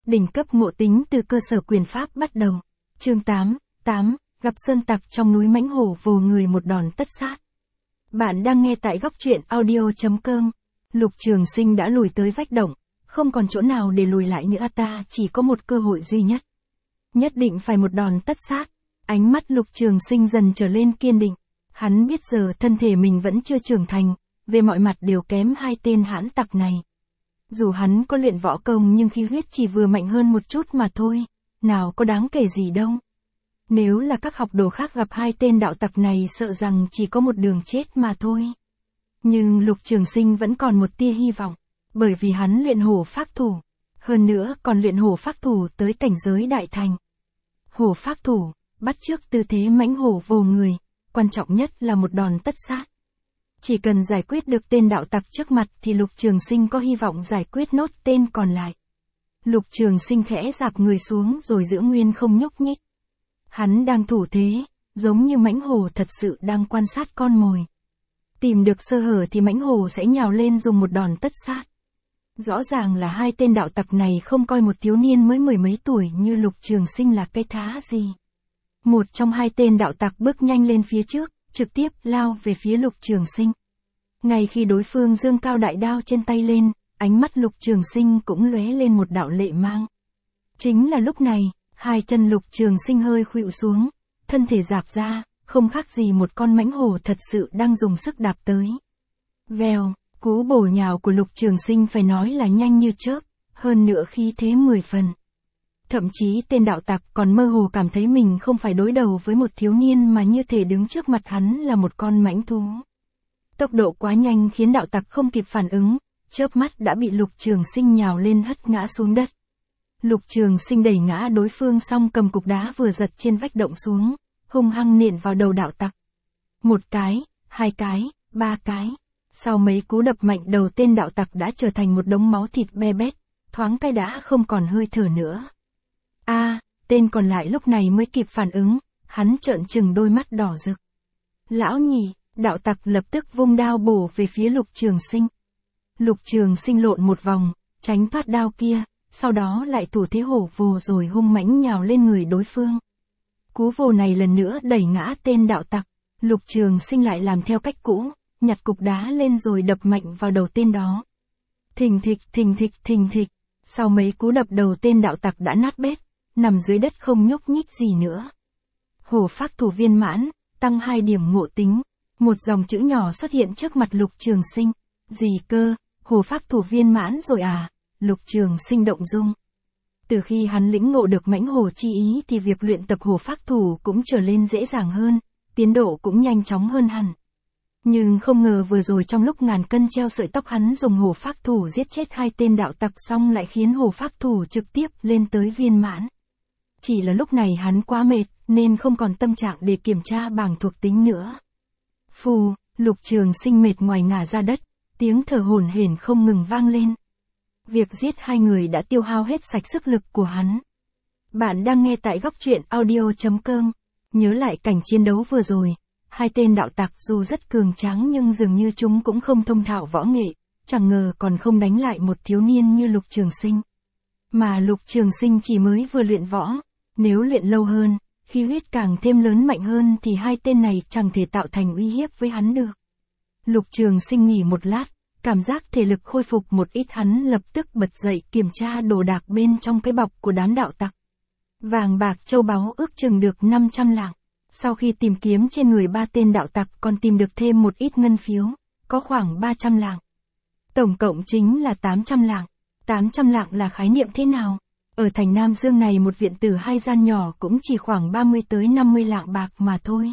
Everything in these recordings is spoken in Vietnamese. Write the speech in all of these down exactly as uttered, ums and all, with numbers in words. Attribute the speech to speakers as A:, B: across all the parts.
A: Đỉnh cấp ngộ tính từ cơ sở quyền pháp bắt đầu. Chương tám, tám, gặp sơn tặc trong núi mãnh hổ vồ người một đòn tất sát. Bạn đang nghe tại góc truyện audio.com. Lục Trường Sinh đã lùi tới vách động, không còn chỗ nào để lùi lại nữa, ta chỉ có một cơ hội duy nhất. Nhất định phải một đòn tất sát. Ánh mắt Lục Trường Sinh dần trở lên kiên định. Hắn biết giờ thân thể mình vẫn chưa trưởng thành, về mọi mặt đều kém hai tên hãn tặc này. Dù hắn có luyện võ công nhưng khí huyết chỉ vừa mạnh hơn một chút mà thôi, nào có đáng kể gì đâu. Nếu là các học đồ khác gặp hai tên đạo tặc này sợ rằng chỉ có một đường chết mà thôi. Nhưng Lục Trường Sinh vẫn còn một tia hy vọng, bởi vì hắn luyện hổ phác thủ, hơn nữa còn luyện hổ phác thủ tới cảnh giới đại thành. Hổ phác thủ, bắt chước tư thế mãnh hổ vồ người, quan trọng nhất là một đòn tất sát. Chỉ cần giải quyết được tên đạo tặc trước mặt thì Lục Trường Sinh có hy vọng giải quyết nốt tên còn lại. Lục Trường Sinh khẽ dạp người xuống rồi giữ nguyên không nhúc nhích. Hắn đang thủ thế, giống như mãnh hổ thật sự đang quan sát con mồi. Tìm được sơ hở thì mãnh hổ sẽ nhào lên dùng một đòn tất sát. Rõ ràng là hai tên đạo tặc này không coi một thiếu niên mới mười mấy tuổi như Lục Trường Sinh là cái thá gì. Một trong hai tên đạo tặc bước nhanh lên phía trước, trực tiếp lao về phía Lục Trường Sinh. Ngay khi đối phương giương cao đại đao trên tay lên, ánh mắt Lục Trường Sinh cũng lóe lên một đạo lệ mang. Chính là lúc này, hai chân Lục Trường Sinh hơi khuỵu xuống, thân thể rạp ra, không khác gì một con mãnh hổ thật sự đang dùng sức đạp tới. Vèo, cú bổ nhào của Lục Trường Sinh phải nói là nhanh như chớp, hơn nữa khí thế mười phần. Thậm chí tên đạo tặc còn mơ hồ cảm thấy mình không phải đối đầu với một thiếu niên mà như thể đứng trước mặt hắn là một con mãnh thú. Tốc độ quá nhanh khiến đạo tặc không kịp phản ứng, chớp mắt đã bị Lục Trường Sinh nhào lên hất ngã xuống đất. Lục Trường Sinh đẩy ngã đối phương xong cầm cục đá vừa giật trên vách động xuống, hung hăng nện vào đầu đạo tặc. Một cái, hai cái, ba cái. Sau mấy cú đập mạnh đầu tên đạo tặc đã trở thành một đống máu thịt be bét, thoáng cái đã không còn hơi thở nữa. A, à, tên còn lại lúc này mới kịp phản ứng, hắn trợn trừng đôi mắt đỏ rực. Lão nhị, đạo tặc lập tức vung đao bổ về phía Lục Trường Sinh. Lục Trường Sinh lộn một vòng, tránh thoát đao kia, sau đó lại thủ thế hổ vồ rồi hung mãnh nhào lên người đối phương. Cú vồ này lần nữa đẩy ngã tên đạo tặc, Lục Trường Sinh lại làm theo cách cũ, nhặt cục đá lên rồi đập mạnh vào đầu tên đó. Thình thịch thình thịch thình thịch, sau mấy cú đập đầu tên đạo tặc đã nát bét, nằm dưới đất không nhúc nhích gì nữa. Hổ phác thủ viên mãn, tăng hai điểm ngộ tính. Một dòng chữ nhỏ xuất hiện trước mặt Lục Trường Sinh. Gì cơ, hổ phác thủ viên mãn rồi à? Lục Trường Sinh động dung. Từ khi hắn lĩnh ngộ được mãnh hổ chi ý thì việc luyện tập hổ phác thủ cũng trở lên dễ dàng hơn, tiến độ cũng nhanh chóng hơn hẳn. Nhưng không ngờ vừa rồi trong lúc ngàn cân treo sợi tóc hắn dùng hổ phác thủ giết chết hai tên đạo tặc xong lại khiến hổ phác thủ trực tiếp lên tới viên mãn. Chỉ là lúc này hắn quá mệt nên không còn tâm trạng để kiểm tra bảng thuộc tính nữa. Phù, Lục Trường Sinh mệt ngoài ngả ra đất, tiếng thở hổn hển không ngừng vang lên. Việc giết hai người đã tiêu hao hết sạch sức lực của hắn. Bạn đang nghe tại góc truyện audio.com. Nhớ lại cảnh chiến đấu vừa rồi, hai tên đạo tặc dù rất cường tráng nhưng dường như chúng cũng không thông thạo võ nghệ, chẳng ngờ còn không đánh lại một thiếu niên như Lục Trường Sinh. Mà Lục Trường Sinh chỉ mới vừa luyện võ, nếu luyện lâu hơn, khí huyết càng thêm lớn mạnh hơn thì hai tên này chẳng thể tạo thành uy hiếp với hắn được. Lục Trường Sinh nghỉ một lát, cảm giác thể lực khôi phục một ít, hắn lập tức bật dậy kiểm tra đồ đạc bên trong cái bọc của đám đạo tặc. Vàng bạc châu báu ước chừng được năm trăm lạng. Sau khi tìm kiếm trên người ba tên đạo tặc còn tìm được thêm một ít ngân phiếu, có khoảng ba trăm lạng. Tổng cộng chính là tám trăm lạng. tám trăm lạng là khái niệm thế nào? Ở thành Nam Dương này một viện tử hai gian nhỏ cũng chỉ khoảng ba mươi tới năm mươi lạng bạc mà thôi.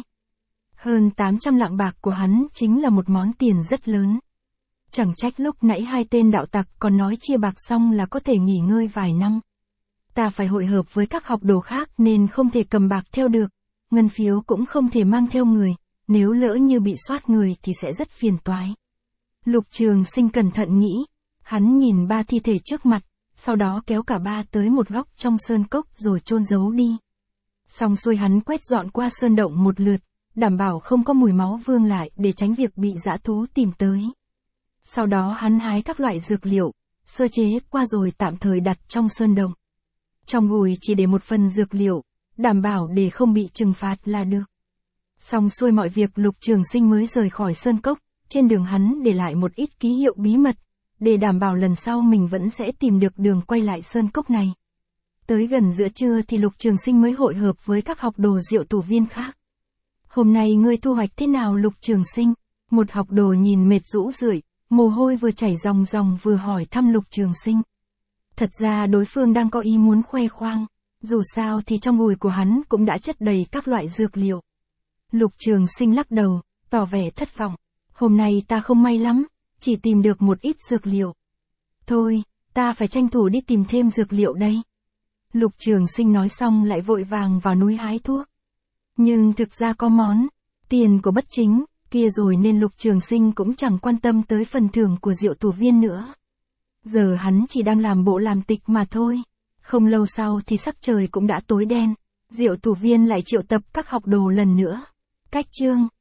A: Hơn tám trăm lạng bạc của hắn chính là một món tiền rất lớn. Chẳng trách lúc nãy hai tên đạo tặc còn nói chia bạc xong là có thể nghỉ ngơi vài năm. Ta phải hội hợp với các học đồ khác nên không thể cầm bạc theo được, ngân phiếu cũng không thể mang theo người, nếu lỡ như bị soát người thì sẽ rất phiền toái. Lục Trường Sinh cẩn thận nghĩ, hắn nhìn ba thi thể trước mặt, sau đó kéo cả ba tới một góc trong sơn cốc rồi chôn giấu đi. Xong xuôi hắn quét dọn qua sơn động một lượt, đảm bảo không có mùi máu vương lại để tránh việc bị dã thú tìm tới. Sau đó hắn hái các loại dược liệu, sơ chế qua rồi tạm thời đặt trong sơn động. Trong gùi chỉ để một phần dược liệu, đảm bảo để không bị trừng phạt là được. Xong xuôi mọi việc Lục Trường Sinh mới rời khỏi sơn cốc, trên đường hắn để lại một ít ký hiệu bí mật, để đảm bảo lần sau mình vẫn sẽ tìm được đường quay lại sơn cốc này. Tới gần giữa trưa thì Lục Trường Sinh mới hội hợp với các học đồ Diệu Tù Viên khác. Hôm nay ngươi thu hoạch thế nào Lục Trường Sinh? Một học đồ nhìn mệt rũ rượi, mồ hôi vừa chảy ròng ròng vừa hỏi thăm Lục Trường Sinh. Thật ra đối phương đang có ý muốn khoe khoang, dù sao thì trong gùi của hắn cũng đã chất đầy các loại dược liệu. Lục Trường Sinh lắc đầu, tỏ vẻ thất vọng. Hôm nay ta không may lắm, chỉ tìm được một ít dược liệu. Thôi, ta phải tranh thủ đi tìm thêm dược liệu đây. Lục Trường Sinh nói xong lại vội vàng vào núi hái thuốc. Nhưng thực ra có món tiền của bất chính kia rồi nên Lục Trường Sinh cũng chẳng quan tâm tới phần thưởng của Diệu Tù Viên nữa. Giờ hắn chỉ đang làm bộ làm tịch mà thôi. Không lâu sau thì sắc trời cũng đã tối đen. Diệu Tù Viên lại triệu tập các học đồ lần nữa. Cách chương